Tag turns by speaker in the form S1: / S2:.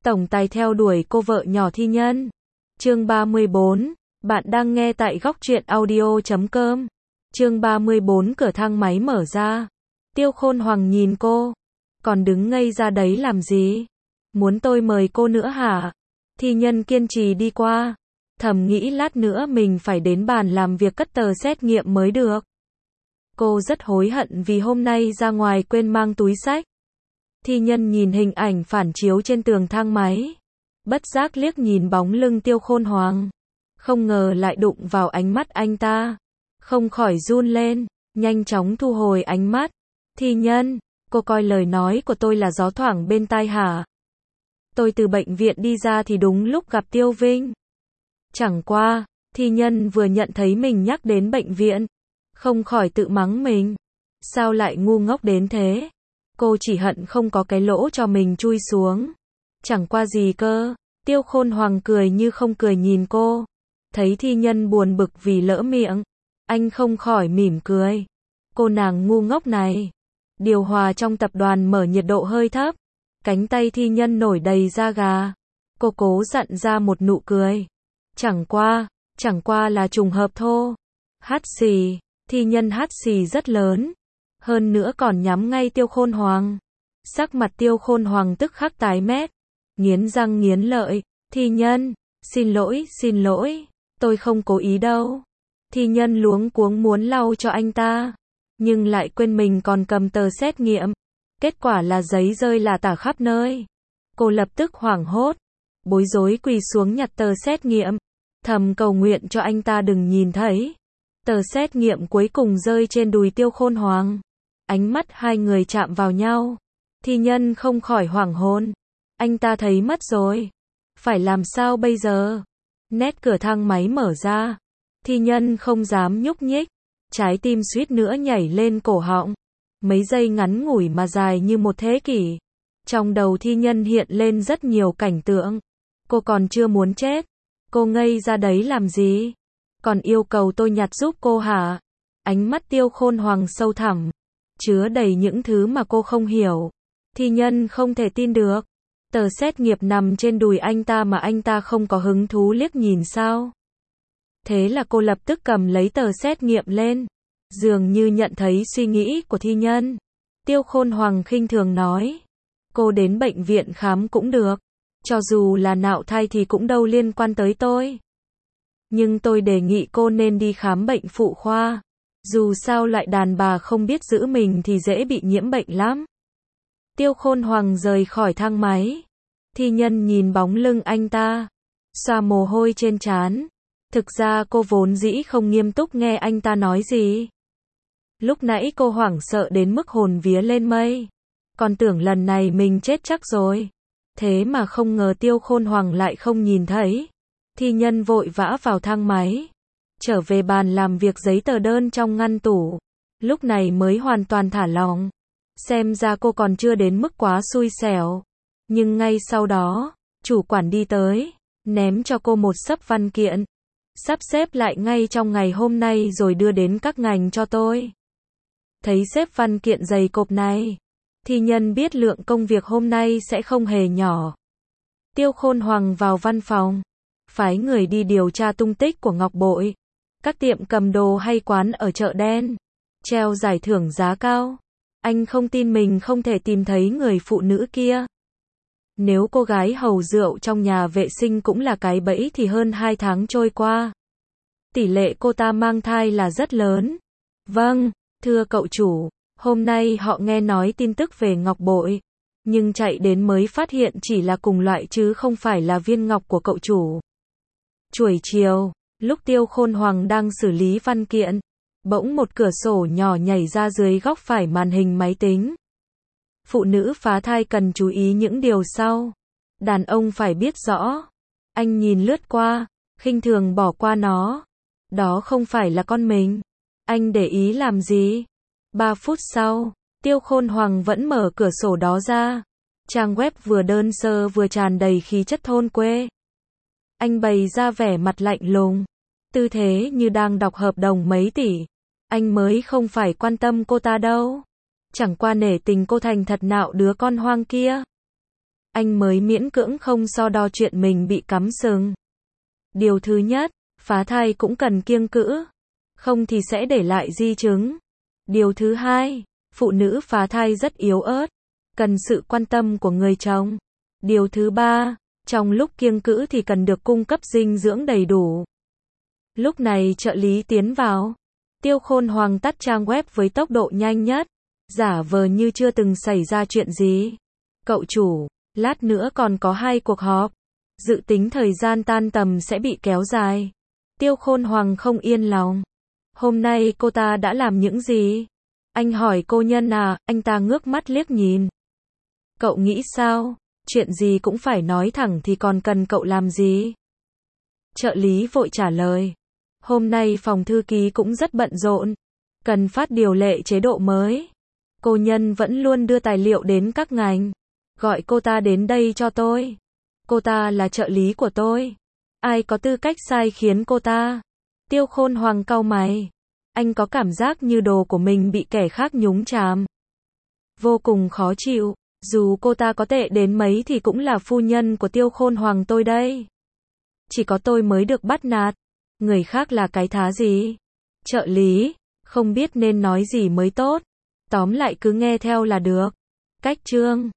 S1: tổng tài theo đuổi cô vợ nhỏ Thi Nhân. Chương 34, bạn đang nghe tại góc truyện audio.com. Chương 34 cửa thang máy mở ra. Tiêu Khôn Hoàng nhìn cô. Còn đứng ngây ra đấy làm gì? Muốn tôi mời cô nữa hả? Thi Nhân kiên trì đi qua. Thầm nghĩ lát nữa mình phải đến bàn làm việc cất tờ xét nghiệm mới được. Cô rất hối hận vì hôm nay ra ngoài quên mang túi xách. Thi Nhân nhìn hình ảnh phản chiếu trên tường thang máy. Bất giác liếc nhìn bóng lưng Tiêu Khôn Hoàng. Không ngờ lại đụng vào ánh mắt anh ta. Không khỏi run lên, nhanh chóng thu hồi ánh mắt. Thi Nhân, cô coi lời nói của tôi là gió thoảng bên tai hả? Tôi từ bệnh viện đi ra thì đúng lúc gặp Tiêu Vinh. Chẳng qua, Thi Nhân vừa nhận thấy mình nhắc đến bệnh viện. Không khỏi tự mắng mình. Sao lại ngu ngốc đến thế? Cô chỉ hận không có cái lỗ cho mình chui xuống. Chẳng qua gì cơ. Tiêu Khôn Hoàng cười như không cười nhìn cô. Thấy Thi Nhân buồn bực vì lỡ miệng. Anh không khỏi mỉm cười. Cô nàng ngu ngốc này. Điều hòa trong tập đoàn mở nhiệt độ hơi thấp. Cánh tay Thi Nhân nổi đầy da gà. Cô cố dặn ra một nụ cười. Chẳng qua là trùng hợp thô. Hắt xì. Thi Nhân hắt xì rất lớn. Hơn nữa còn nhắm ngay Tiêu Khôn Hoàng. Sắc mặt Tiêu Khôn Hoàng tức khắc tái mét. Nghiến răng nghiến lợi. Thi Nhân, xin lỗi, tôi không cố ý đâu. Thi Nhân luống cuống muốn lau cho anh ta. Nhưng lại quên mình còn cầm tờ xét nghiệm. Kết quả là giấy rơi lả tả khắp nơi. Cô lập tức hoảng hốt. Bối rối quỳ xuống nhặt tờ xét nghiệm. Thầm cầu nguyện cho anh ta đừng nhìn thấy. Tờ xét nghiệm cuối cùng rơi trên đùi Tiêu Khôn Hoàng. Ánh mắt hai người chạm vào nhau. Thi Nhân không khỏi hoảng hồn. Anh ta thấy mất rồi. Phải làm sao bây giờ? Nét cửa thang máy mở ra. Thi Nhân không dám nhúc nhích. Trái tim suýt nữa nhảy lên cổ họng. Mấy giây ngắn ngủi mà dài như một thế kỷ. Trong đầu Thi Nhân hiện lên rất nhiều cảnh tượng. Cô còn chưa muốn chết. Cô ngây ra đấy làm gì? Còn yêu cầu tôi nhặt giúp cô hả? Ánh mắt Tiêu Khôn Hoàng sâu thẳm. Chứa đầy những thứ mà cô không hiểu. Thi Nhân không thể tin được. Tờ xét nghiệm nằm trên đùi anh ta mà anh ta không có hứng thú liếc nhìn sao? Thế là cô lập tức cầm lấy tờ xét nghiệm lên. Dường như nhận thấy suy nghĩ của Thi Nhân. Tiêu Khôn Hoàng khinh thường nói. Cô đến bệnh viện khám cũng được. Cho dù là nạo thai thì cũng đâu liên quan tới tôi. Nhưng tôi đề nghị cô nên đi khám bệnh phụ khoa. Dù sao loại đàn bà không biết giữ mình thì dễ bị nhiễm bệnh lắm. Tiêu Khôn Hoàng rời khỏi thang máy. Thi Nhân nhìn bóng lưng anh ta. Xoa mồ hôi trên trán. Thực ra cô vốn dĩ không nghiêm túc nghe anh ta nói gì. Lúc nãy cô hoảng sợ đến mức hồn vía lên mây. Còn tưởng lần này mình chết chắc rồi. Thế mà không ngờ Tiêu Khôn Hoàng lại không nhìn thấy. Thi Nhân vội vã vào thang máy. Trở về bàn làm việc giấy tờ đơn trong ngăn tủ. Lúc này mới hoàn toàn thả lỏng. Xem ra cô còn chưa đến mức quá xui xẻo. Nhưng ngay sau đó, chủ quản đi tới. Ném cho cô một xấp văn kiện. Sắp xếp lại ngay trong ngày hôm nay rồi đưa đến các ngành cho tôi. Thấy xếp văn kiện dày cộp này. Thi Nhân biết lượng công việc hôm nay sẽ không hề nhỏ. Tiêu Khôn Hoàng vào văn phòng. Phái người đi điều tra tung tích của Ngọc Bội. Các tiệm cầm đồ hay quán ở chợ đen. Treo giải thưởng giá cao. Anh không tin mình không thể tìm thấy người phụ nữ kia. Nếu cô gái hầu rượu trong nhà vệ sinh cũng là cái bẫy thì hơn 2 tháng trôi qua. Tỷ lệ cô ta mang thai là rất lớn. Vâng, thưa cậu chủ. Hôm nay họ nghe nói tin tức về Ngọc Bội. Nhưng chạy đến mới phát hiện chỉ là cùng loại chứ không phải là viên ngọc của cậu chủ. Chuổi chiều, lúc Tiêu Khôn Hoàng đang xử lý văn kiện. Bỗng một cửa sổ nhỏ nhảy ra dưới góc phải màn hình máy tính. Phụ nữ phá thai cần chú ý những điều sau. Đàn ông phải biết rõ. Anh nhìn lướt qua, khinh thường bỏ qua nó. Đó không phải là con mình. Anh để ý làm gì? 3 phút sau, Tiêu Khôn Hoàng vẫn mở cửa sổ đó ra. Trang web vừa đơn sơ vừa tràn đầy khí chất thôn quê. Anh bày ra vẻ mặt lạnh lùng. Tư thế như đang đọc hợp đồng mấy tỷ. Anh mới không phải quan tâm cô ta đâu. Chẳng qua nể tình cô thành thật nạo đứa con hoang kia. anh mới miễn cưỡng không so đo chuyện mình bị cắm sừng. Điều thứ nhất, phá thai cũng cần kiêng cữ, không thì sẽ để lại di chứng. Điều thứ hai, phụ nữ phá thai rất yếu ớt, cần sự quan tâm của người chồng. Điều thứ ba, trong lúc kiêng cữ thì cần được cung cấp dinh dưỡng đầy đủ. Lúc này trợ lý tiến vào. Tiêu Khôn Hoàng tắt trang web với tốc độ nhanh nhất, giả vờ như chưa từng xảy ra chuyện gì. Cậu chủ, lát nữa còn có 2 cuộc họp. Dự tính thời gian tan tầm sẽ bị kéo dài. Tiêu Khôn Hoàng không yên lòng. Hôm nay cô ta đã làm những gì? Anh hỏi cô Nhân à, anh ta ngước mắt liếc nhìn. Cậu nghĩ sao? Chuyện gì cũng phải nói thẳng thì còn cần cậu làm gì? Trợ lý vội trả lời. Hôm nay phòng thư ký cũng rất bận rộn. Cần phát điều lệ chế độ mới. Cô Nhân vẫn luôn đưa tài liệu đến các ngành. Gọi cô ta đến đây cho tôi. Cô ta là trợ lý của tôi. Ai có tư cách sai khiến cô ta? Tiêu Khôn Hoàng cau mày. Anh có cảm giác như đồ của mình bị kẻ khác nhúng chàm. Vô cùng khó chịu. Dù cô ta có tệ đến mấy thì cũng là phu nhân của Tiêu Khôn Hoàng tôi đây. Chỉ có tôi mới được bắt nạt. Người khác là cái thá gì? Trợ lý, không biết nên nói gì mới tốt. Tóm lại cứ nghe theo là được. Cách chương